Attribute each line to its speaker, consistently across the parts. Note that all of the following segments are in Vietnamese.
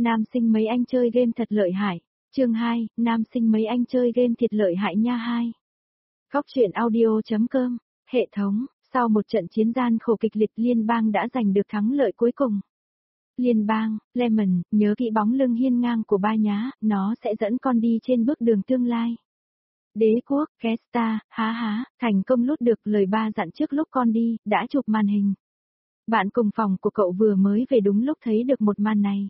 Speaker 1: Nam sinh mấy anh chơi game thật lợi hại. Chương 2, nam sinh mấy anh chơi game thiệt lợi hại nha 2. Góc truyện audio.com, hệ thống, sau một trận chiến gian khổ kịch liệt liên bang đã giành được thắng lợi cuối cùng. Liên bang, Lemon, nhớ kỹ bóng lưng hiên ngang của ba nhá, nó sẽ dẫn con đi trên bước đường tương lai. Đế quốc, Kesta, há, thành công lút được lời ba dặn trước lúc con đi, đã chụp màn hình. Bạn cùng phòng của cậu vừa mới về đúng lúc thấy được một màn này.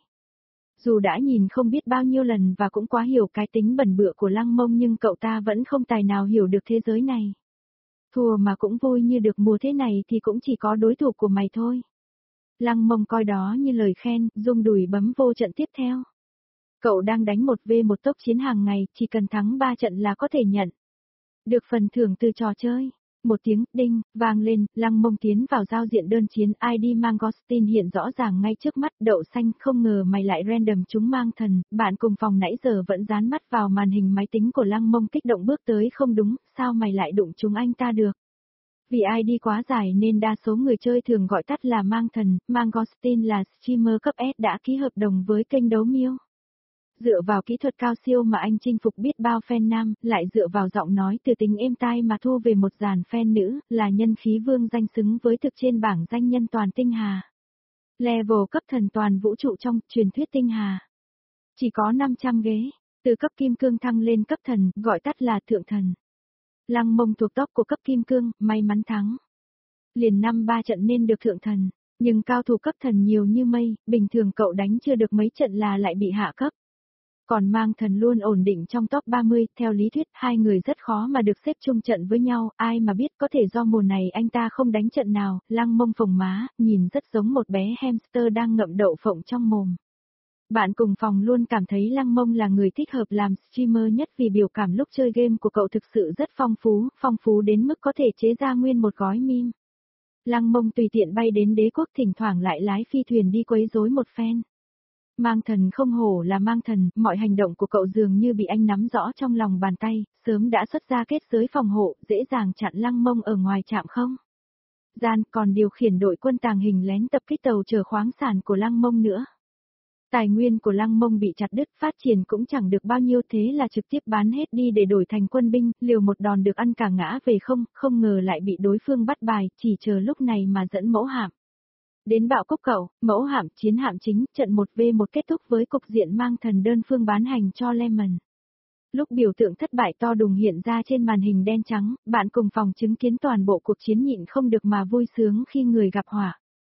Speaker 1: Dù đã nhìn không biết bao nhiêu lần và cũng quá hiểu cái tính bẩn bựa của Lăng Mông nhưng cậu ta vẫn không tài nào hiểu được thế giới này. Thua mà cũng vui như được mùa thế này thì cũng chỉ có đối thủ của mày thôi. Lăng Mông coi đó như lời khen, rung đùi bấm vô trận tiếp theo. Cậu đang đánh 1v1 tốc chiến hàng ngày, chỉ cần thắng 3 trận là có thể nhận được phần thưởng từ trò chơi. Một tiếng đinh vang lên, Lăng Mông tiến vào giao diện đơn chiến, ID Mangostin hiện rõ ràng ngay trước mắt. Đậu xanh, không ngờ mày lại random chúng mang thần. Bạn cùng phòng nãy giờ vẫn dán mắt vào màn hình máy tính của Lăng Mông, kích động bước tới. Không đúng, sao mày lại đụng chúng anh ta được? Vì ID quá dài nên đa số người chơi thường gọi tắt là mang thần. Mangostin là streamer cấp S đã ký hợp đồng với kênh Đấu Miêu. Dựa vào kỹ thuật cao siêu mà anh chinh phục biết bao fan nam, lại dựa vào giọng nói từ tính êm tai mà thu về một dàn fan nữ, là nhân khí vương danh xứng với thực trên bảng danh nhân toàn tinh hà. Level cấp thần toàn vũ trụ trong truyền thuyết tinh hà. Chỉ có 500 ghế, từ cấp kim cương thăng lên cấp thần, gọi tắt là thượng thần. Lăng Mông thuộc top của cấp kim cương, may mắn thắng. Liền 5-3 trận nên được thượng thần, nhưng cao thủ cấp thần nhiều như mây, bình thường cậu đánh chưa được mấy trận là lại bị hạ cấp. Còn mang thần luôn ổn định trong top 30, theo lý thuyết hai người rất khó mà được xếp chung trận với nhau, ai mà biết có thể do mùa này anh ta không đánh trận nào. Lăng Mông phồng má, nhìn rất giống một bé hamster đang ngậm đậu phộng trong mồm. Bạn cùng phòng luôn cảm thấy Lăng Mông là người thích hợp làm streamer nhất vì biểu cảm lúc chơi game của cậu thực sự rất phong phú đến mức có thể chế ra nguyên một gói meme. Lăng Mông tùy tiện bay đến đế quốc, thỉnh thoảng lại lái phi thuyền đi quấy rối một phen. Mang thần không hổ là mang thần, mọi hành động của cậu dường như bị anh nắm rõ trong lòng bàn tay, sớm đã xuất ra kết giới phòng hộ, dễ dàng chặn Lăng Mông ở ngoài trạm không gian, còn điều khiển đội quân tàng hình lén tập kích tàu chở khoáng sản của Lăng Mông nữa. Tài nguyên của Lăng Mông bị chặt đứt, phát triển cũng chẳng được bao nhiêu, thế là trực tiếp bán hết đi để đổi thành quân binh, liều một đòn được ăn cả ngã về không ngờ lại bị đối phương bắt bài, chỉ chờ lúc này mà dẫn mẫu hạm đến bạo cốc cậu. Mẫu hạm, chiến hạm chính, trận 1v1 kết thúc với cục diện mang thần đơn phương bán hành cho Lemon. Lúc biểu tượng thất bại to đùng hiện ra trên màn hình đen trắng, bạn cùng phòng chứng kiến toàn bộ cuộc chiến nhịn không được mà vui sướng khi người gặp họa.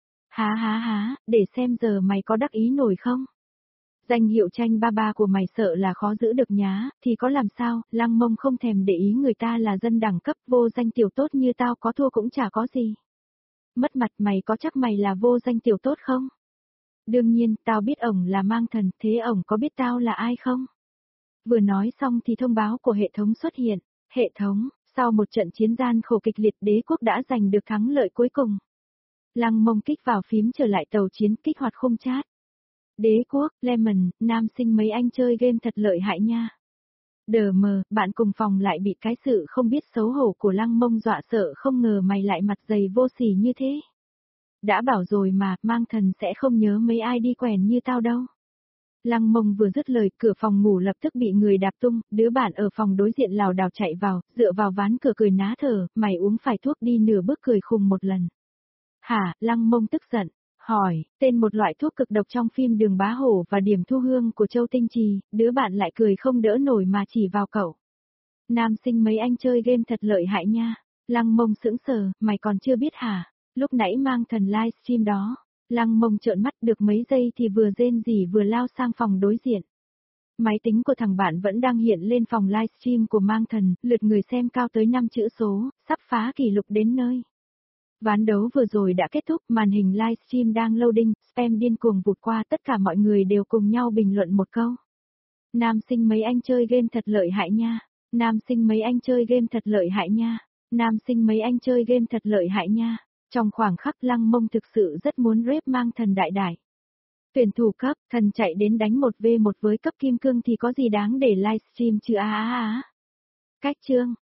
Speaker 1: Há, để xem giờ mày có đắc ý nổi không? Danh hiệu tranh ba ba của mày sợ là khó giữ được nhá, thì có làm sao, Lăng Mông không thèm để ý người ta là dân đẳng cấp, vô danh tiểu tốt như tao có thua cũng chả có gì. Mất mặt mày có chắc mày là vô danh tiểu tốt không? Đương nhiên, tao biết ổng là mang thần, thế ổng có biết tao là ai không? Vừa nói xong thì thông báo của hệ thống xuất hiện. Hệ thống, sau một trận chiến gian khổ kịch liệt, đế quốc đã giành được thắng lợi cuối cùng. Lăng Mông kích vào phím trở lại tàu chiến, kích hoạt khung chat. Đế quốc, Lemon, nam sinh mấy anh chơi game thật lợi hại nha. Đờ mờ, bạn cùng phòng lại bị cái sự không biết xấu hổ của Lăng Mông dọa sợ, không ngờ mày lại mặt dày vô sỉ như thế. Đã bảo rồi mà, mang thần sẽ không nhớ mấy ai đi quèn như tao đâu. Lăng Mông vừa dứt lời, cửa phòng ngủ lập tức bị người đạp tung, đứa bạn ở phòng đối diện lảo đảo chạy vào, dựa vào ván cửa cười ná thở, mày uống phải thuốc đi, nửa bước cười khùng một lần. Hả, Lăng Mông tức giận, hỏi, tên một loại thuốc cực độc trong phim Đường Bá Hổ và Điểm Thu Hương của Châu Tinh Trì, đứa bạn lại cười không đỡ nổi mà chỉ vào cậu. Nam sinh mấy anh chơi game thật lợi hại nha. Lăng Mông sững sờ, mày còn chưa biết hả? Lúc nãy mang thần livestream đó. Lăng Mông trợn mắt được mấy giây thì vừa rên rỉ vừa lao sang phòng đối diện. Máy tính của thằng bạn vẫn đang hiện lên phòng livestream của mang thần, lượt người xem cao tới 5 chữ số, sắp phá kỷ lục đến nơi. Ván đấu vừa rồi đã kết thúc, màn hình livestream đang loading, spam điên cuồng vụt qua, tất cả mọi người đều cùng nhau bình luận một câu. Nam sinh mấy anh chơi game thật lợi hại nha. Nam sinh mấy anh chơi game thật lợi hại nha. Nam sinh mấy anh chơi game thật lợi hại nha. Trong khoảng khắc Lăng Mông thực sự rất muốn rep mang thần đại đại. Tuyển thủ cấp, thần chạy đến đánh 1v1 với cấp kim cương thì có gì đáng để livestream chứ á. Cách chương.